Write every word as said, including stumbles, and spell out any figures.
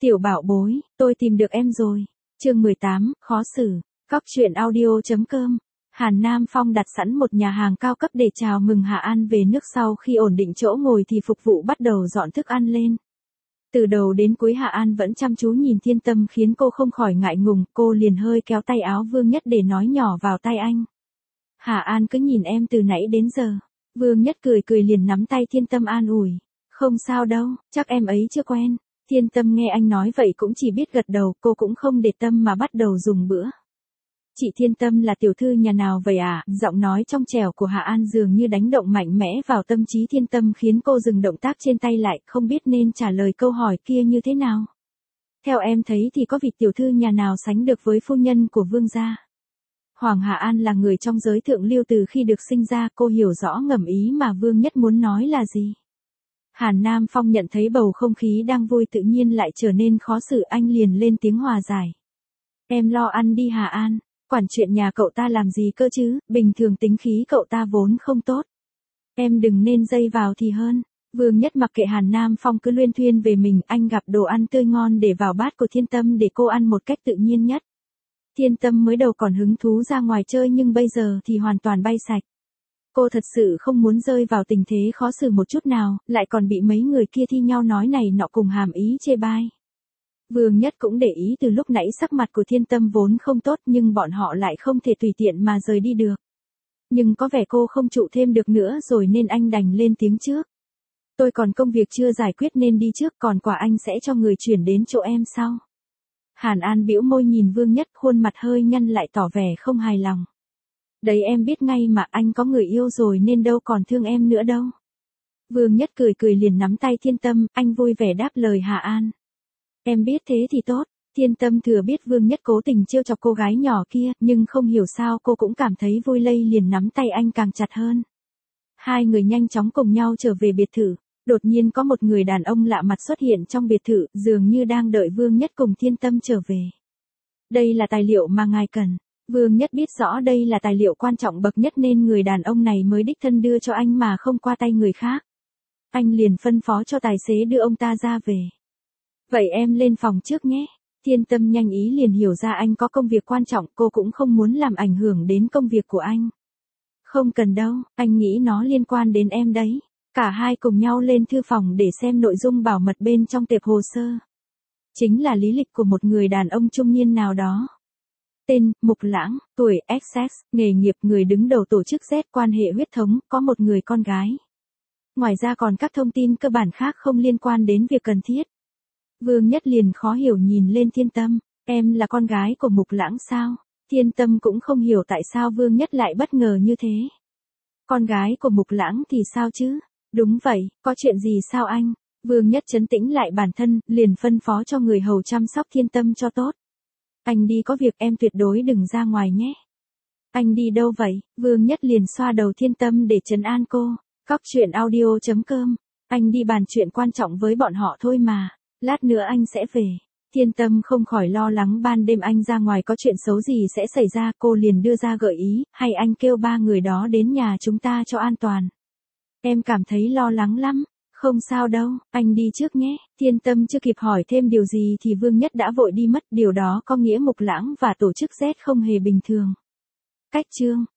Tiểu bảo bối, tôi tìm được em rồi. Chương mười tám, khó xử. Cóc truyện audio.com. Hàn Nam Phong đặt sẵn một nhà hàng cao cấp để chào mừng Hạ An về nước sau khi ổn định chỗ ngồi thì phục vụ bắt đầu dọn thức ăn lên. Từ đầu đến cuối Hạ An vẫn chăm chú nhìn Thiên Tâm khiến cô không khỏi ngại ngùng, cô liền hơi kéo tay áo Vương Nhất để nói nhỏ vào tai anh. Hạ An cứ nhìn em từ nãy đến giờ. Vương Nhất cười cười liền nắm tay Thiên Tâm an ủi. Không sao đâu, chắc em ấy chưa quen. Thiên Tâm nghe anh nói vậy cũng chỉ biết gật đầu, cô cũng không để tâm mà bắt đầu dùng bữa. Chị Thiên Tâm là tiểu thư nhà nào vậy à? Giọng nói trong trẻo của Hạ An dường như đánh động mạnh mẽ vào tâm trí Thiên Tâm khiến cô dừng động tác trên tay lại, không biết nên trả lời câu hỏi kia như thế nào. Theo em thấy thì có vị tiểu thư nhà nào sánh được với phu nhân của Vương gia. Hoàng Hạ An là người trong giới thượng lưu từ khi được sinh ra, cô hiểu rõ ngầm ý mà Vương Nhất muốn nói là gì. Hàn Nam Phong nhận thấy bầu không khí đang vui tự nhiên lại trở nên khó xử, anh liền lên tiếng hòa giải. Em lo ăn đi Hà An, quản chuyện nhà cậu ta làm gì cơ chứ, bình thường tính khí cậu ta vốn không tốt. Em đừng nên dây vào thì hơn. Vương Nhất mặc kệ Hàn Nam Phong cứ luyên thuyên về mình, anh gặp đồ ăn tươi ngon để vào bát của Thiên Tâm để cô ăn một cách tự nhiên nhất. Thiên Tâm mới đầu còn hứng thú ra ngoài chơi nhưng bây giờ thì hoàn toàn bay sạch. Cô thật sự không muốn rơi vào tình thế khó xử một chút nào, lại còn bị mấy người kia thi nhau nói này nọ cùng hàm ý chê bai. Vương Nhất cũng để ý từ lúc nãy sắc mặt của Thiên Tâm vốn không tốt nhưng bọn họ lại không thể tùy tiện mà rời đi được. Nhưng có vẻ cô không trụ thêm được nữa rồi nên anh đành lên tiếng trước. Tôi còn công việc chưa giải quyết nên đi trước, còn quà anh sẽ cho người chuyển đến chỗ em sau. Hàn An bĩu môi nhìn Vương Nhất, khuôn mặt hơi nhăn lại tỏ vẻ không hài lòng. Đấy em biết ngay mà, anh có người yêu rồi nên đâu còn thương em nữa đâu. Vương Nhất cười cười liền nắm tay Thiên Tâm, anh vui vẻ đáp lời Hạ An. Em biết thế thì tốt. Thiên Tâm thừa biết Vương Nhất cố tình trêu chọc cô gái nhỏ kia, nhưng không hiểu sao cô cũng cảm thấy vui lây liền nắm tay anh càng chặt hơn. Hai người nhanh chóng cùng nhau trở về biệt thự. Đột nhiên có một người đàn ông lạ mặt xuất hiện trong biệt thự, dường như đang đợi Vương Nhất cùng Thiên Tâm trở về. Đây là tài liệu mà ngài cần. Vương Nhất biết rõ đây là tài liệu quan trọng bậc nhất nên người đàn ông này mới đích thân đưa cho anh mà không qua tay người khác. Anh liền phân phó cho tài xế đưa ông ta ra về. Vậy em lên phòng trước nhé. Thiên Tâm nhanh ý liền hiểu ra anh có công việc quan trọng, cô cũng không muốn làm ảnh hưởng đến công việc của anh. Không cần đâu, anh nghĩ nó liên quan đến em đấy. Cả hai cùng nhau lên thư phòng để xem nội dung bảo mật bên trong tệp hồ sơ. Chính là lý lịch của một người đàn ông trung niên nào đó. Tên, Mục Lãng, tuổi, ích ích, nghề nghiệp người đứng đầu tổ chức Z, quan hệ huyết thống, có một người con gái. Ngoài ra còn các thông tin cơ bản khác không liên quan đến việc cần thiết. Vương Nhất liền khó hiểu nhìn lên Thiên Tâm, em là con gái của Mục Lãng sao? Thiên Tâm cũng không hiểu tại sao Vương Nhất lại bất ngờ như thế. Con gái của Mục Lãng thì sao chứ? Đúng vậy, có chuyện gì sao anh? Vương Nhất trấn tĩnh lại bản thân, liền phân phó cho người hầu chăm sóc Thiên Tâm cho tốt. Anh đi có việc, em tuyệt đối đừng ra ngoài nhé. Anh đi đâu vậy? Vương Nhất liền xoa đầu Thiên Tâm để trấn an cô. Cóc truyện audio.com. Anh đi bàn chuyện quan trọng với bọn họ thôi mà. Lát nữa anh sẽ về. Thiên Tâm không khỏi lo lắng ban đêm anh ra ngoài có chuyện xấu gì sẽ xảy ra, cô liền đưa ra gợi ý, hay anh kêu ba người đó đến nhà chúng ta cho an toàn. Em cảm thấy lo lắng lắm. Không sao đâu, anh đi trước nhé. Thiên Tâm chưa kịp hỏi thêm điều gì thì Vương Nhất đã vội đi mất, điều đó có nghĩa Mục Lãng và tổ chức Z không hề bình thường. Cách chương